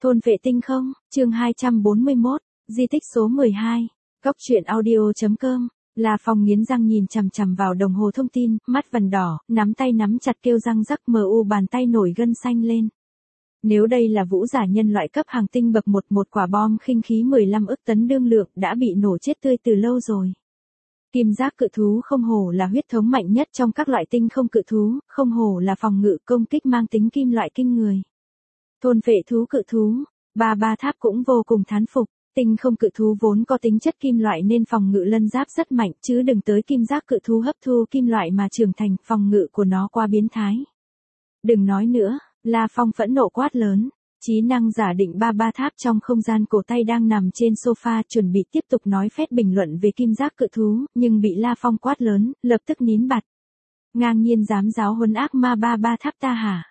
Thôn vệ tinh không, chương 241, di tích số 12, góc truyện audio.com. La Phong nghiến răng nhìn chằm chằm vào đồng hồ thông tin, mắt vằn đỏ, nắm tay nắm chặt kêu răng rắc, bàn tay nổi gân xanh lên. Nếu đây là vũ giả nhân loại cấp hàng tinh bậc 1, một quả bom khinh khí 15 ức tấn đương lượng đã bị nổ chết tươi từ lâu rồi. Kim giác cự thú không hổ là huyết thống mạnh nhất trong các loại tinh không cự thú, không hổ là phòng ngự công kích mang tính kim loại kinh người. Thôn vệ thú cự thú, Ba Tháp cũng vô cùng thán phục. Tinh không cự thú vốn có tính chất kim loại nên phòng ngự lân giáp rất mạnh, chứ đừng tới kim giác cự thú hấp thu kim loại mà trưởng thành, phòng ngự của nó quá biến thái. Đừng nói nữa, La Phong phẫn nộ quát lớn. Trí năng giả định Ba Tháp trong không gian cổ tay đang nằm trên sofa chuẩn bị tiếp tục nói phét bình luận về kim giác cự thú, nhưng bị La Phong quát lớn, lập tức nín bặt. Ngang nhiên dám giáo huấn ác ma Ba Tháp ta hả?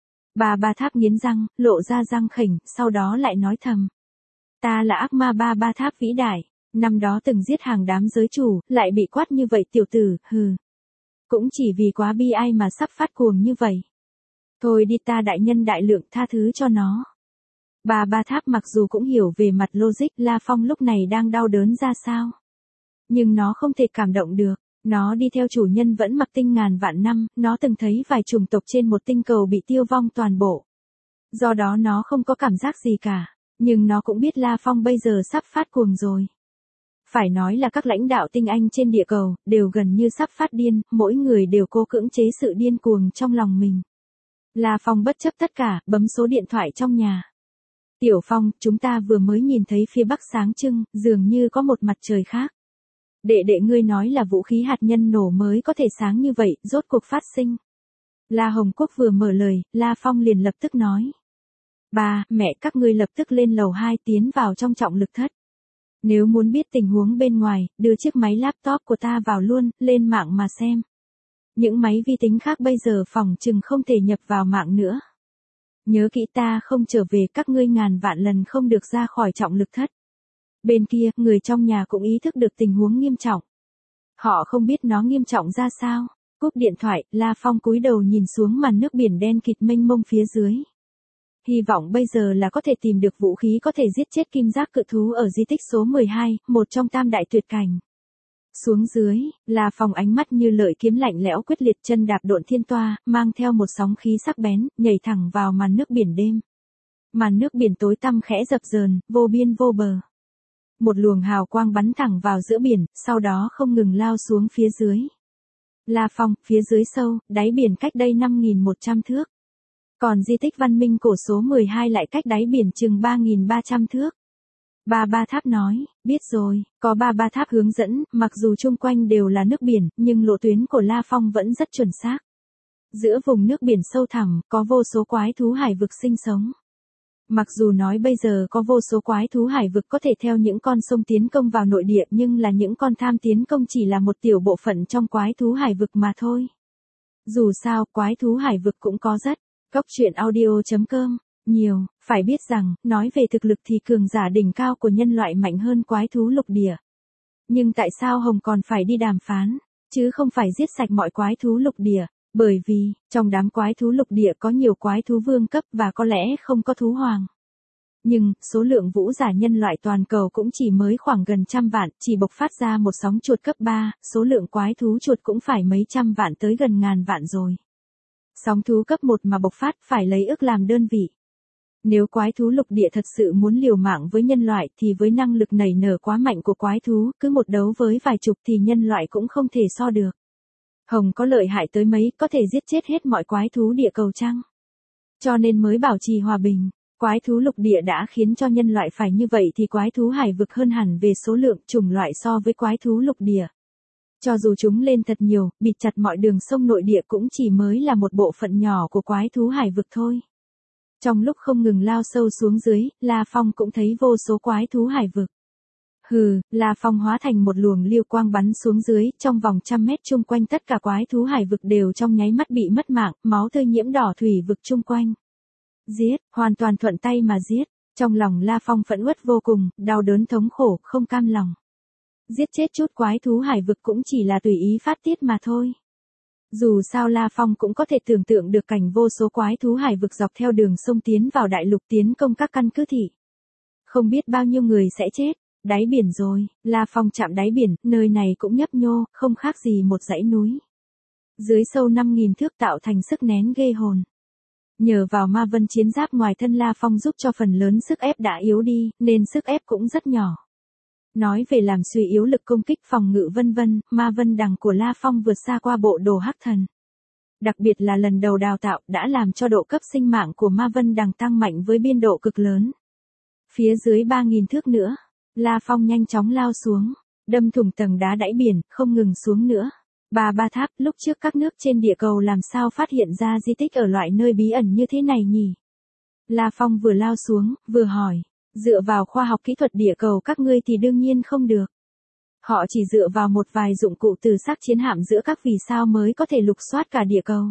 Ba Tháp nghiến răng, lộ ra răng khểnh, sau đó lại nói thầm. Ta là ác ma Ba Tháp vĩ đại, năm đó từng giết hàng đám giới chủ, lại bị quát như vậy tiểu tử, hừ. Cũng chỉ vì quá bi ai mà sắp phát cuồng như vậy. Thôi đi, ta đại nhân đại lượng tha thứ cho nó. Ba Tháp mặc dù cũng hiểu về mặt logic La Phong lúc này đang đau đớn ra sao. Nhưng nó không thể cảm động được. Nó đi theo chủ nhân vẫn mặc tinh ngàn vạn năm, nó từng thấy vài chủng tộc trên một tinh cầu bị tiêu vong toàn bộ. Do đó nó không có cảm giác gì cả. Nhưng nó cũng biết La Phong bây giờ sắp phát cuồng rồi. Phải nói là các lãnh đạo tinh anh trên địa cầu, đều gần như sắp phát điên, mỗi người đều cố cưỡng chế sự điên cuồng trong lòng mình. La Phong bất chấp tất cả, bấm số điện thoại trong nhà. Tiểu Phong, chúng ta vừa mới nhìn thấy phía bắc sáng trưng, dường như có một mặt trời khác. Đệ ngươi nói là vũ khí hạt nhân nổ mới có thể sáng như vậy, rốt cuộc phát sinh. La Hồng Quốc vừa mở lời, La Phong liền lập tức nói. Ba, mẹ các ngươi lập tức lên lầu 2 tiến vào trong trọng lực thất. Nếu muốn biết tình huống bên ngoài, đưa chiếc máy laptop của ta vào luôn, lên mạng mà xem. Những máy vi tính khác bây giờ phòng chừng không thể nhập vào mạng nữa. Nhớ kỹ, ta không trở về, các ngươi ngàn vạn lần không được ra khỏi trọng lực thất. Bên kia, người trong nhà cũng ý thức được tình huống nghiêm trọng. Họ không biết nó nghiêm trọng ra sao. Cúp điện thoại, La Phong cúi đầu nhìn xuống màn nước biển đen kịt mênh mông phía dưới. Hy vọng bây giờ là có thể tìm được vũ khí có thể giết chết kim giác cự thú ở di tích số 12, một trong tam đại tuyệt cảnh. Xuống dưới, La Phong ánh mắt như lợi kiếm lạnh lẽo quyết liệt, chân đạp độn thiên toa, mang theo một sóng khí sắc bén, nhảy thẳng vào màn nước biển đêm. Màn nước biển tối tăm khẽ dập dờn, vô biên vô bờ. Một luồng hào quang bắn thẳng vào giữa biển, sau đó không ngừng lao xuống phía dưới. La Phong, phía dưới sâu, đáy biển cách đây 5.100 thước. Còn di tích văn minh cổ số 12 lại cách đáy biển chừng 3.300 thước. Ba Tháp nói, biết rồi, có Ba Tháp hướng dẫn, mặc dù chung quanh đều là nước biển, nhưng lộ tuyến của La Phong vẫn rất chuẩn xác. Giữa vùng nước biển sâu thẳm, có vô số quái thú hải vực sinh sống. Mặc dù nói bây giờ có vô số quái thú hải vực có thể theo những con sông tiến công vào nội địa, nhưng là những con tham tiến công chỉ là một tiểu bộ phận trong quái thú hải vực mà thôi. Dù sao, quái thú hải vực cũng có rất. Góc truyện audio.com, nhiều, phải biết rằng, nói về thực lực thì cường giả đỉnh cao của nhân loại mạnh hơn quái thú lục địa. Nhưng tại sao Hồng còn phải đi đàm phán, chứ không phải giết sạch mọi quái thú lục địa? Bởi vì, trong đám quái thú lục địa có nhiều quái thú vương cấp và có lẽ không có thú hoàng. Nhưng, số lượng vũ giả nhân loại toàn cầu cũng chỉ mới khoảng gần 100 vạn, chỉ bộc phát ra một sóng chuột cấp 3, số lượng quái thú chuột cũng phải mấy trăm vạn tới gần ngàn vạn rồi. Sóng thú cấp 1 mà bộc phát phải lấy ức làm đơn vị. Nếu quái thú lục địa thật sự muốn liều mạng với nhân loại thì với năng lực nảy nở quá mạnh của quái thú, cứ một đấu với vài chục thì nhân loại cũng không thể so được. Hồng có lợi hại tới mấy, có thể giết chết hết mọi quái thú địa cầu chăng? Cho nên mới bảo trì hòa bình. Quái thú lục địa đã khiến cho nhân loại phải như vậy thì quái thú hải vực hơn hẳn về số lượng chủng loại so với quái thú lục địa. Cho dù chúng lên thật nhiều, bịt chặt mọi đường sông nội địa cũng chỉ mới là một bộ phận nhỏ của quái thú hải vực thôi. Trong lúc không ngừng lao sâu xuống dưới, La Phong cũng thấy vô số quái thú hải vực. Hừ, La Phong hóa thành một luồng lưu quang bắn xuống dưới, trong vòng 100 mét chung quanh tất cả quái thú hải vực đều trong nháy mắt bị mất mạng, máu tươi nhiễm đỏ thủy vực chung quanh. Giết, hoàn toàn thuận tay mà giết. Trong lòng La Phong phẫn uất vô cùng, đau đớn thống khổ, không cam lòng. Giết chết chút quái thú hải vực cũng chỉ là tùy ý phát tiết mà thôi. Dù sao La Phong cũng có thể tưởng tượng được cảnh vô số quái thú hải vực dọc theo đường sông tiến vào đại lục tiến công các căn cứ thị. Không biết bao nhiêu người sẽ chết. Đáy biển rồi, La Phong chạm đáy biển, nơi này cũng nhấp nhô, không khác gì một dãy núi. Dưới sâu 5.000 thước tạo thành sức nén ghê hồn. Nhờ vào ma vân chiến giáp ngoài thân La Phong giúp cho phần lớn sức ép đã yếu đi, nên sức ép cũng rất nhỏ. Nói về làm suy yếu lực công kích phòng ngự vân vân, ma vân đằng của La Phong vượt xa qua bộ đồ hắc thần. Đặc biệt là lần đầu đào tạo đã làm cho độ cấp sinh mạng của ma vân đằng tăng mạnh với biên độ cực lớn. Phía dưới 3.000 thước nữa, La Phong nhanh chóng lao xuống, đâm thủng tầng đá đáy biển, không ngừng xuống nữa. Ba tháp, lúc trước các nước trên địa cầu làm sao phát hiện ra di tích ở loại nơi bí ẩn như thế này nhỉ? La Phong vừa lao xuống, vừa hỏi, dựa vào khoa học kỹ thuật địa cầu các ngươi thì đương nhiên không được. Họ chỉ dựa vào một vài dụng cụ từ xác chiến hạm giữa các vì sao mới có thể lục soát cả địa cầu.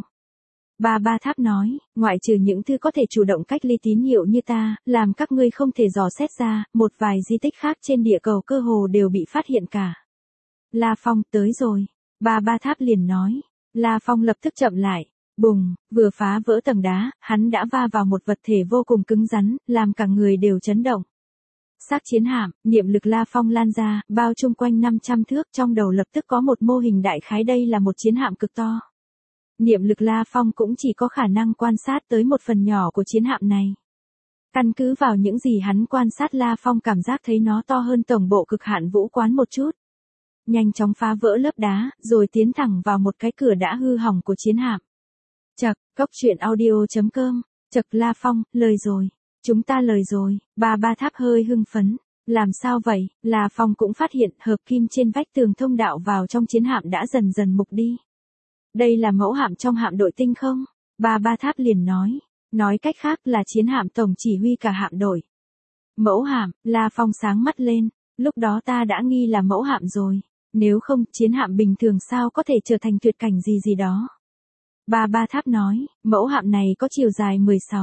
Ba tháp nói, ngoại trừ những thứ có thể chủ động cách ly tín hiệu như ta, làm các ngươi không thể dò xét ra, một vài di tích khác trên địa cầu cơ hồ đều bị phát hiện cả. La Phong tới rồi. Ba tháp liền nói. La Phong lập tức chậm lại. Bùng, vừa phá vỡ tầng đá, hắn đã va vào một vật thể vô cùng cứng rắn, làm cả người đều chấn động. Xác chiến hạm, niệm lực La Phong lan ra, bao chung quanh 500 thước, trong đầu lập tức có một mô hình đại khái đây là một chiến hạm cực to. Niệm lực La Phong cũng chỉ có khả năng quan sát tới một phần nhỏ của chiến hạm này. Căn cứ vào những gì hắn quan sát La Phong cảm giác thấy nó to hơn tổng bộ cực hạn vũ quán một chút. Nhanh chóng phá vỡ lớp đá, rồi tiến thẳng vào một cái cửa đã hư hỏng của chiến hạm. Chậc, coctruyện.audio.com, chậc La Phong, lời rồi. Chúng ta lời rồi. Ba tháp hơi hưng phấn. Làm sao vậy? La Phong cũng phát hiện hợp kim trên vách tường thông đạo vào trong chiến hạm đã dần dần mục đi. Đây là mẫu hạm trong hạm đội tinh không? Ba tháp liền nói. Nói cách khác là chiến hạm tổng chỉ huy cả hạm đội. Mẫu hạm, La Phong sáng mắt lên. Lúc đó ta đã nghi là mẫu hạm rồi. Nếu không, chiến hạm bình thường sao có thể trở thành tuyệt cảnh gì đó. Ba tháp nói, mẫu hạm này có chiều dài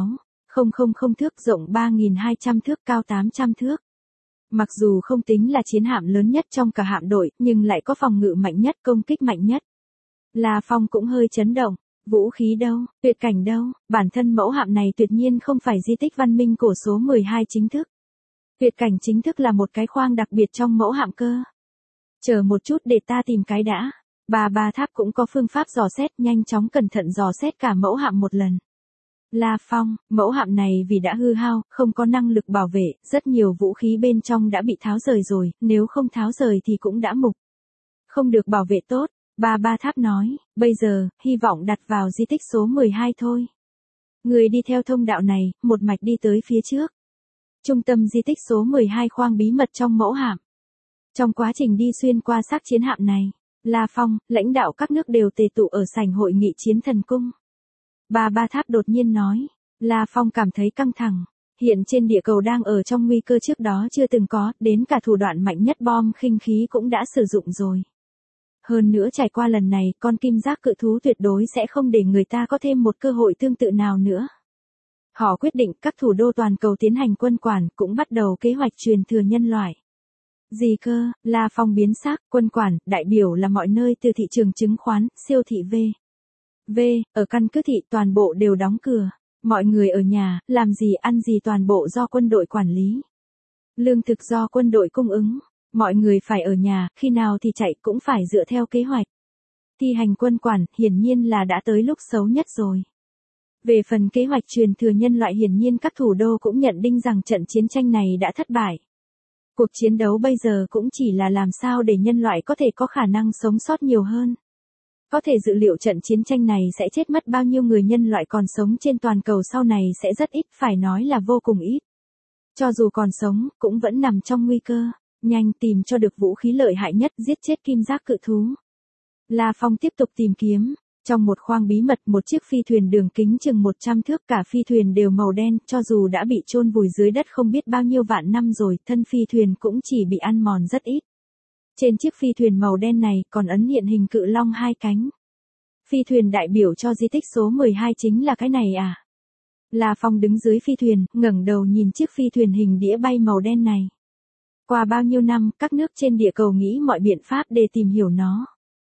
16,000 thước, rộng 3.200 thước, cao 800 thước. Mặc dù không tính là chiến hạm lớn nhất trong cả hạm đội, nhưng lại có phòng ngự mạnh nhất, công kích mạnh nhất. La Phong cũng hơi chấn động. Vũ khí đâu, tuyệt cảnh đâu, bản thân mẫu hạm này tuyệt nhiên không phải di tích văn minh cổ số 12 chính thức. Tuyệt cảnh chính thức là một cái khoang đặc biệt trong mẫu hạm cơ. Chờ một chút để ta tìm cái đã. Ba tháp cũng có phương pháp dò xét, nhanh chóng cẩn thận dò xét cả mẫu hạm một lần. La Phong, mẫu hạm này vì đã hư hao, không có năng lực bảo vệ, rất nhiều vũ khí bên trong đã bị tháo rời rồi, nếu không tháo rời thì cũng đã mục. Không được bảo vệ tốt. Ba tháp nói, bây giờ, hy vọng đặt vào di tích số 12 thôi. Người đi theo thông đạo này, một mạch đi tới phía trước. Trung tâm di tích số 12 khoang bí mật trong mẫu hạm. Trong quá trình đi xuyên qua xác chiến hạm này, La Phong, lãnh đạo các nước đều tề tụ ở sảnh hội nghị chiến thần cung. Ba tháp đột nhiên nói, La Phong cảm thấy căng thẳng. Hiện trên địa cầu đang ở trong nguy cơ trước đó chưa từng có, đến cả thủ đoạn mạnh nhất bom khinh khí cũng đã sử dụng rồi. Hơn nữa trải qua lần này, con kim giác cự thú tuyệt đối sẽ không để người ta có thêm một cơ hội tương tự nào nữa. Họ quyết định các thủ đô toàn cầu tiến hành quân quản, cũng bắt đầu kế hoạch truyền thừa nhân loại. Gì cơ? La Phong biến sắc, quân quản, đại biểu là mọi nơi từ thị trường chứng khoán, siêu thị ở căn cứ thị toàn bộ đều đóng cửa. Mọi người ở nhà, làm gì ăn gì toàn bộ do quân đội quản lý. Lương thực do quân đội cung ứng. Mọi người phải ở nhà, khi nào thì chạy cũng phải dựa theo kế hoạch. Thi hành quân quản, hiển nhiên là đã tới lúc xấu nhất rồi. Về phần kế hoạch truyền thừa nhân loại hiển nhiên các thủ đô cũng nhận định rằng trận chiến tranh này đã thất bại. Cuộc chiến đấu bây giờ cũng chỉ là làm sao để nhân loại có thể có khả năng sống sót nhiều hơn. Có thể dự liệu trận chiến tranh này sẽ chết mất bao nhiêu người nhân loại còn sống trên toàn cầu sau này sẽ rất ít, phải nói là vô cùng ít. Cho dù còn sống, cũng vẫn nằm trong nguy cơ. Nhanh tìm cho được vũ khí lợi hại nhất, giết chết kim giác cự thú. La Phong tiếp tục tìm kiếm. Trong một khoang bí mật, một chiếc phi thuyền đường kính chừng 100 thước, cả phi thuyền đều màu đen, cho dù đã bị chôn vùi dưới đất không biết bao nhiêu vạn năm rồi, thân phi thuyền cũng chỉ bị ăn mòn rất ít. Trên chiếc phi thuyền màu đen này còn ấn hiện hình cự long 2 cánh. Phi thuyền đại biểu cho di tích số 12 chính là cái này à? La Phong đứng dưới phi thuyền, ngẩng đầu nhìn chiếc phi thuyền hình đĩa bay màu đen này. Qua bao nhiêu năm, các nước trên địa cầu nghĩ mọi biện pháp để tìm hiểu nó.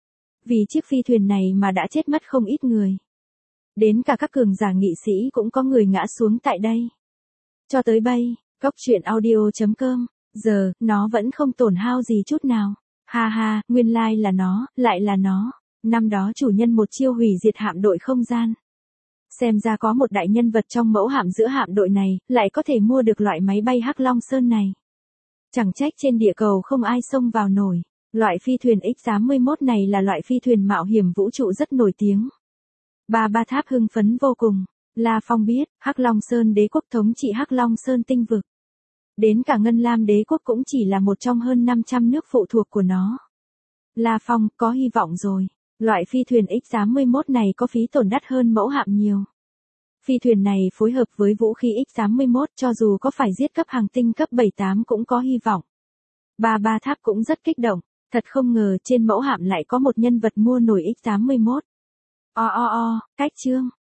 vì chiếc phi thuyền này mà đã chết mất không ít người. Đến cả các cường giả nghị sĩ cũng có người ngã xuống tại đây. Cho tới bây, góc truyện audio.com, giờ, nó vẫn không tổn hao gì chút nào. Ha ha, nguyên lai là nó, lại là nó. Năm đó chủ nhân một chiêu hủy diệt hạm đội không gian. Xem ra có một đại nhân vật trong mẫu hạm giữa hạm đội này, lại có thể mua được loại máy bay Hắc Long Sơn này. Chẳng trách trên địa cầu không ai xông vào nổi. Loại phi thuyền X-81 này là loại phi thuyền mạo hiểm vũ trụ rất nổi tiếng. Ba Tháp hưng phấn vô cùng. La Phong biết, Hắc Long Sơn đế quốc thống trị Hắc Long Sơn tinh vực. Đến cả Ngân Lam đế quốc cũng chỉ là một trong hơn 500 nước phụ thuộc của nó. La Phong, có hy vọng rồi. Loại phi thuyền X-81 này có phí tổn đắt hơn mẫu hạm nhiều. Phi thuyền này phối hợp với vũ khí X-81 cho dù có phải giết cấp hàng tinh cấp 7-8 cũng có hy vọng. Ba Tháp cũng rất kích động, thật không ngờ trên mẫu hạm lại có một nhân vật mua nổi X-81. Cách chương.